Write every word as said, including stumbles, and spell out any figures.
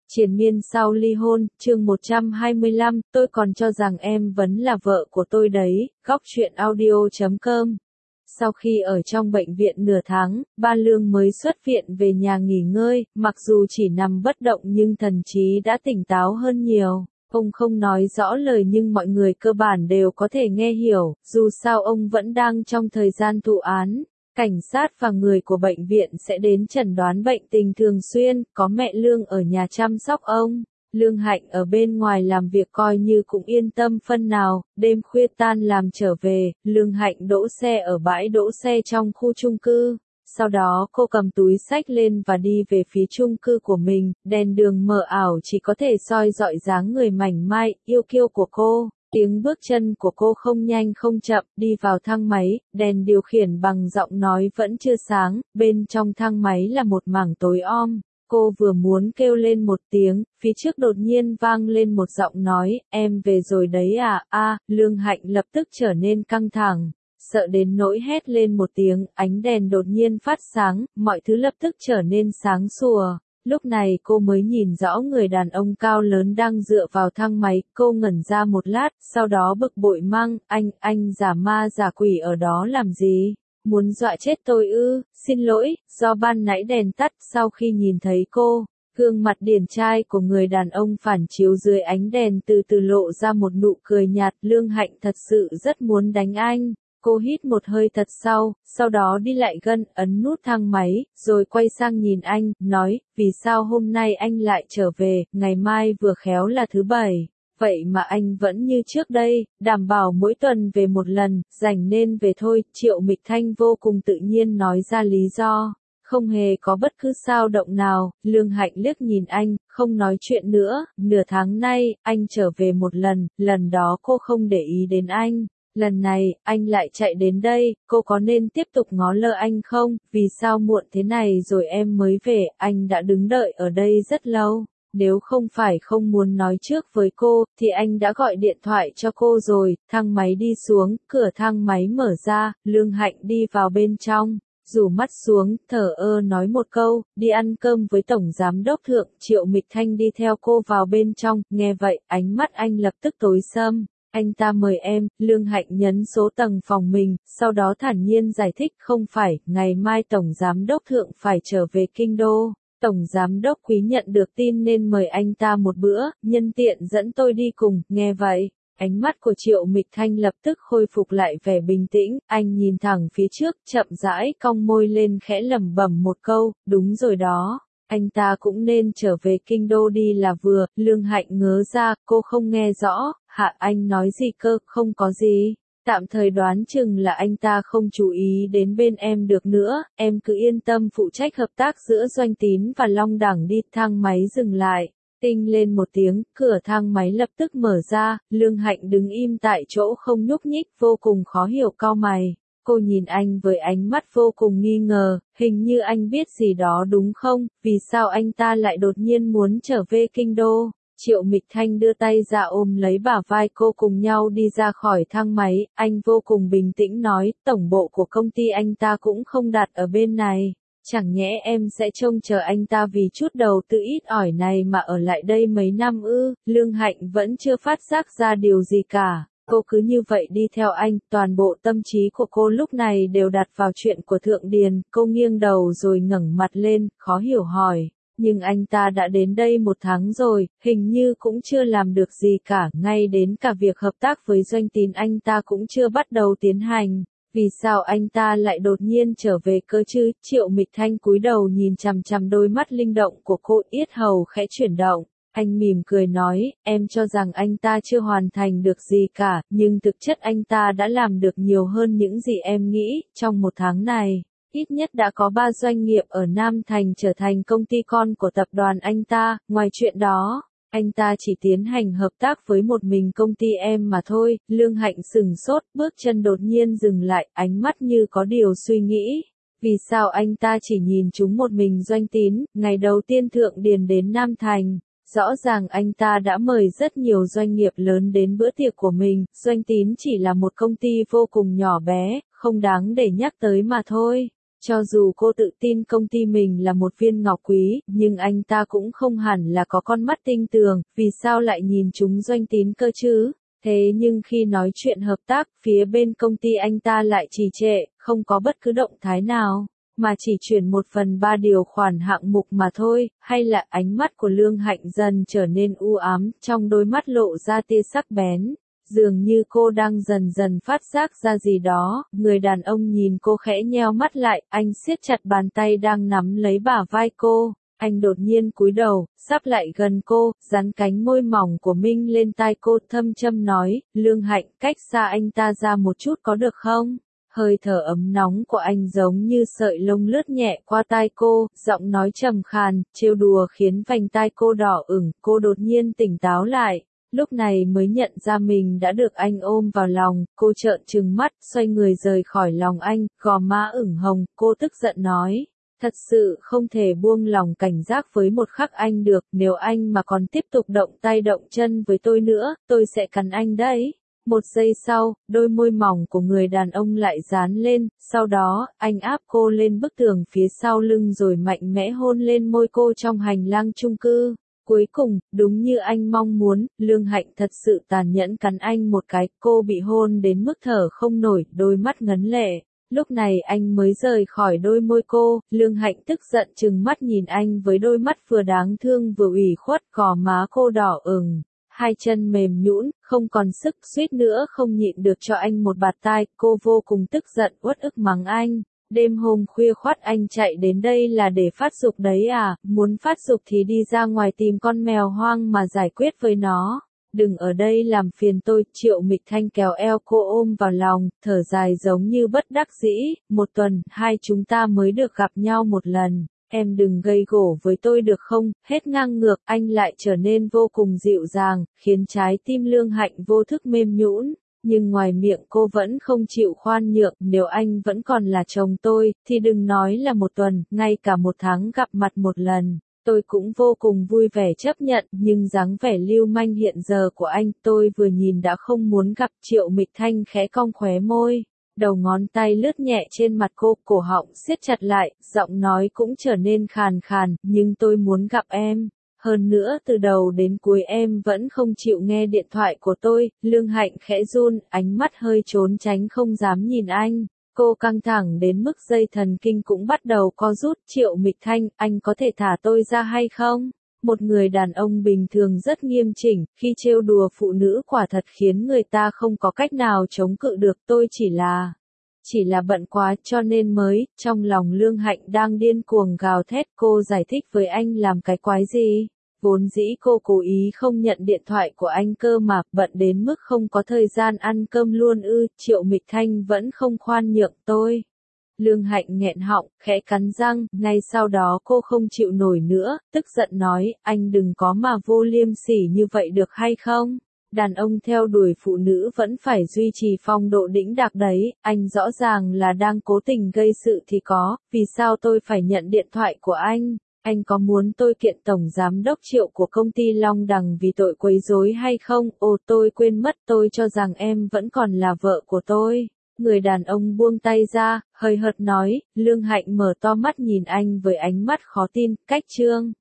Triền miên sau ly hôn, chương một trăm hai mươi lăm, tôi còn cho rằng em vẫn là vợ của tôi đấy, góc truyện audio chấm com. Sau khi ở trong bệnh viện nửa tháng, Ba Lương mới xuất viện về nhà nghỉ ngơi, mặc dù chỉ nằm bất động nhưng thần trí đã tỉnh táo hơn nhiều. Ông không nói rõ lời nhưng mọi người cơ bản đều có thể nghe hiểu, dù sao ông vẫn đang trong thời gian thụ án. Cảnh sát và người của bệnh viện sẽ đến chẩn đoán bệnh tình thường xuyên, có mẹ Lương ở nhà chăm sóc ông. Lương Hạnh ở bên ngoài làm việc coi như cũng yên tâm phân nào, đêm khuya tan làm trở về, Lương Hạnh đỗ xe ở bãi đỗ xe trong khu chung cư. Sau đó cô cầm túi xách lên và đi về phía chung cư của mình, đèn đường mờ ảo chỉ có thể soi dọi dáng người mảnh mai, yêu kiêu của cô. Tiếng bước chân của cô không nhanh không chậm, đi vào thang máy, đèn điều khiển bằng giọng nói vẫn chưa sáng, bên trong thang máy là một mảng tối om. Cô vừa muốn kêu lên một tiếng, phía trước đột nhiên vang lên một giọng nói, em về rồi đấy à, a, Lương Hạnh lập tức trở nên căng thẳng, sợ đến nỗi hét lên một tiếng, ánh đèn đột nhiên phát sáng, mọi thứ lập tức trở nên sáng sủa. Lúc này cô mới nhìn rõ người đàn ông cao lớn đang dựa vào thang máy, cô ngẩn ra một lát, sau đó bực bội mang, anh, anh giả ma giả quỷ ở đó làm gì? Muốn dọa chết tôi ư? Xin lỗi, do ban nãy đèn tắt, sau khi nhìn thấy cô, gương mặt điển trai của người đàn ông phản chiếu dưới ánh đèn từ từ lộ ra một nụ cười nhạt, Lương Hạnh thật sự rất muốn đánh anh. Cô hít một hơi thật sâu, sau đó đi lại gần, ấn nút thang máy, rồi quay sang nhìn anh, nói, vì sao hôm nay anh lại trở về, ngày mai vừa khéo là thứ bảy, vậy mà anh vẫn như trước đây, đảm bảo mỗi tuần về một lần, rảnh nên về thôi, Triệu Mịch Thanh vô cùng tự nhiên nói ra lý do. Không hề có bất cứ dao động nào, Lương Hạnh liếc nhìn anh, không nói chuyện nữa, nửa tháng nay, anh trở về một lần, lần đó cô không để ý đến anh. Lần này, anh lại chạy đến đây, cô có nên tiếp tục ngó lơ anh không? Vì sao muộn thế này rồi em mới về, anh đã đứng đợi ở đây rất lâu. Nếu không phải không muốn nói trước với cô, thì anh đã gọi điện thoại cho cô rồi. Thang máy đi xuống, cửa thang máy mở ra, Lương Hạnh đi vào bên trong. Rủ mắt xuống, thở ơ nói một câu, đi ăn cơm với Tổng Giám Đốc Thượng. Triệu Mịch Thanh đi theo cô vào bên trong, nghe vậy, ánh mắt anh lập tức tối sầm. Anh ta mời em, Lương Hạnh nhấn số tầng phòng mình, sau đó thản nhiên giải thích không phải, ngày mai Tổng Giám Đốc Thượng phải trở về Kinh Đô. Tổng Giám Đốc Quý nhận được tin nên mời anh ta một bữa, nhân tiện dẫn tôi đi cùng, nghe vậy. Ánh mắt của Triệu Mịch Thanh lập tức khôi phục lại vẻ bình tĩnh, anh nhìn thẳng phía trước, chậm rãi cong môi lên khẽ lẩm bẩm một câu, đúng rồi đó. Anh ta cũng nên trở về Kinh Đô đi là vừa, Lương Hạnh ngớ ra, cô không nghe rõ, hạ anh nói gì cơ, không có gì. Tạm thời đoán chừng là anh ta không chú ý đến bên em được nữa, em cứ yên tâm phụ trách hợp tác giữa Doanh Tín và Long Đẳng đi. Thang máy dừng lại, tinh lên một tiếng, cửa thang máy lập tức mở ra, Lương Hạnh đứng im tại chỗ không nhúc nhích, vô cùng khó hiểu cau mày. Cô nhìn anh với ánh mắt vô cùng nghi ngờ, hình như anh biết gì đó đúng không, vì sao anh ta lại đột nhiên muốn trở về Kinh Đô. Triệu Mịch Thanh đưa tay ra ôm lấy bả vai cô cùng nhau đi ra khỏi thang máy, anh vô cùng bình tĩnh nói, tổng bộ của công ty anh ta cũng không đặt ở bên này. Chẳng nhẽ em sẽ trông chờ anh ta vì chút đầu tư ít ỏi này mà ở lại đây mấy năm ư? Lương Hạnh vẫn chưa phát giác ra điều gì cả. Cô cứ như vậy đi theo anh, toàn bộ tâm trí của cô lúc này đều đặt vào chuyện của Thượng Điền, cô nghiêng đầu rồi ngẩng mặt lên, khó hiểu hỏi, nhưng anh ta đã đến đây một tháng rồi, hình như cũng chưa làm được gì cả, ngay đến cả việc hợp tác với Doanh Tín anh ta cũng chưa bắt đầu tiến hành, vì sao anh ta lại đột nhiên trở về cơ chứ? Triệu Mịch Thanh cúi đầu nhìn chằm chằm đôi mắt linh động của cô, yết hầu khẽ chuyển động. Anh mỉm cười nói, em cho rằng anh ta chưa hoàn thành được gì cả, nhưng thực chất anh ta đã làm được nhiều hơn những gì em nghĩ. Trong một tháng này, ít nhất đã có ba doanh nghiệp ở Nam Thành trở thành công ty con của tập đoàn anh ta. Ngoài chuyện đó, anh ta chỉ tiến hành hợp tác với một mình công ty em mà thôi. Lương Hạnh sừng sốt, bước chân đột nhiên dừng lại, ánh mắt như có điều suy nghĩ. Vì sao anh ta chỉ nhìn chúng một mình Doanh Tín? Ngày đầu tiên Thượng Điền đến Nam Thành, rõ ràng anh ta đã mời rất nhiều doanh nghiệp lớn đến bữa tiệc của mình, Doanh Tín chỉ là một công ty vô cùng nhỏ bé, không đáng để nhắc tới mà thôi. Cho dù cô tự tin công ty mình là một viên ngọc quý, nhưng anh ta cũng không hẳn là có con mắt tinh tường, vì sao lại nhìn chúng doanh tín cơ chứ? Thế nhưng khi nói chuyện hợp tác, phía bên công ty anh ta lại trì trệ, không có bất cứ động thái nào, mà chỉ chuyển một phần ba điều khoản hạng mục mà thôi, hay là ánh mắt của Lương Hạnh dần trở nên u ám, trong đôi mắt lộ ra tia sắc bén. Dường như cô đang dần dần phát giác ra gì đó, người đàn ông nhìn cô khẽ nheo mắt lại, anh siết chặt bàn tay đang nắm lấy bả vai cô. Anh đột nhiên cúi đầu, sắp lại gần cô, dán cánh môi mỏng của Minh lên tai cô, thâm châm nói, Lương Hạnh, cách xa anh ta ra một chút có được không? Hơi thở ấm nóng của anh giống như sợi lông lướt nhẹ qua tai cô, giọng nói trầm khàn, trêu đùa khiến vành tai cô đỏ ửng, cô đột nhiên tỉnh táo lại. Lúc này mới nhận ra mình đã được anh ôm vào lòng, cô trợn trừng mắt, xoay người rời khỏi lòng anh, gò má ửng hồng, cô tức giận nói. Thật sự không thể buông lòng cảnh giác với một khắc anh được, nếu anh mà còn tiếp tục động tay động chân với tôi nữa, tôi sẽ cắn anh đấy. Một giây sau, đôi môi mỏng của người đàn ông lại dán lên, sau đó, anh áp cô lên bức tường phía sau lưng rồi mạnh mẽ hôn lên môi cô trong hành lang chung cư. Cuối cùng, đúng như anh mong muốn, Lương Hạnh thật sự tàn nhẫn cắn anh một cái, cô bị hôn đến mức thở không nổi, đôi mắt ngấn lệ. Lúc này anh mới rời khỏi đôi môi cô, Lương Hạnh tức giận trừng mắt nhìn anh với đôi mắt vừa đáng thương vừa ủy khuất, gò má cô đỏ ửng, hai chân mềm nhũn, không còn sức, suýt nữa không nhịn được cho anh một bạt tai, cô vô cùng tức giận uất ức mắng anh. Đêm hôm khuya khoắt anh chạy đến đây là để phát dục đấy à, muốn phát dục thì đi ra ngoài tìm con mèo hoang mà giải quyết với nó. Đừng ở đây làm phiền tôi, Triệu Mịch Thanh kéo eo cô ôm vào lòng, thở dài giống như bất đắc dĩ, một tuần, hai chúng ta mới được gặp nhau một lần, em đừng gây gổ với tôi được không, hết ngang ngược, anh lại trở nên vô cùng dịu dàng, khiến trái tim Lương Hạnh vô thức mềm nhũn. Nhưng ngoài miệng cô vẫn không chịu khoan nhượng, nếu anh vẫn còn là chồng tôi, thì đừng nói là một tuần, ngay cả một tháng gặp mặt một lần. Tôi cũng vô cùng vui vẻ chấp nhận, nhưng dáng vẻ lưu manh hiện giờ của anh, tôi vừa nhìn đã không muốn gặp. Triệu Mịch Thanh khẽ cong khóe môi, đầu ngón tay lướt nhẹ trên mặt cô, cổ họng siết chặt lại, giọng nói cũng trở nên khàn khàn, nhưng tôi muốn gặp em. Hơn nữa từ đầu đến cuối em vẫn không chịu nghe điện thoại của tôi. Lương Hạnh khẽ run, ánh mắt hơi trốn tránh không dám nhìn anh. Cô căng thẳng đến mức dây thần kinh cũng bắt đầu co rút. Triệu Mịch Thanh, anh có thể thả tôi ra hay không? Một người đàn ông bình thường rất nghiêm chỉnh, khi trêu đùa phụ nữ quả thật khiến người ta không có cách nào chống cự được. Tôi chỉ là... Chỉ là bận quá cho nên mới, trong lòng Lương Hạnh đang điên cuồng gào thét, cô giải thích với anh làm cái quái gì. Vốn dĩ cô cố ý không nhận điện thoại của anh cơ mà, bận đến mức không có thời gian ăn cơm luôn ư. Triệu Mịch Thanh vẫn không khoan nhượng tôi. Lương Hạnh nghẹn họng, khẽ cắn răng, ngay sau đó cô không chịu nổi nữa, tức giận nói, anh đừng có mà vô liêm sỉ như vậy được hay không? Đàn ông theo đuổi phụ nữ vẫn phải duy trì phong độ đĩnh đạc đấy, anh rõ ràng là đang cố tình gây sự thì có, vì sao tôi phải nhận điện thoại của anh? Anh có muốn tôi kiện tổng giám đốc Triệu của công ty Long Đằng vì tội quấy rối hay không? Ồ, tôi quên mất, tôi cho rằng em vẫn còn là vợ của tôi. Người đàn ông buông tay ra, hơi hợt nói. Lương Hạnh mở to mắt nhìn anh với ánh mắt khó tin. Cách chương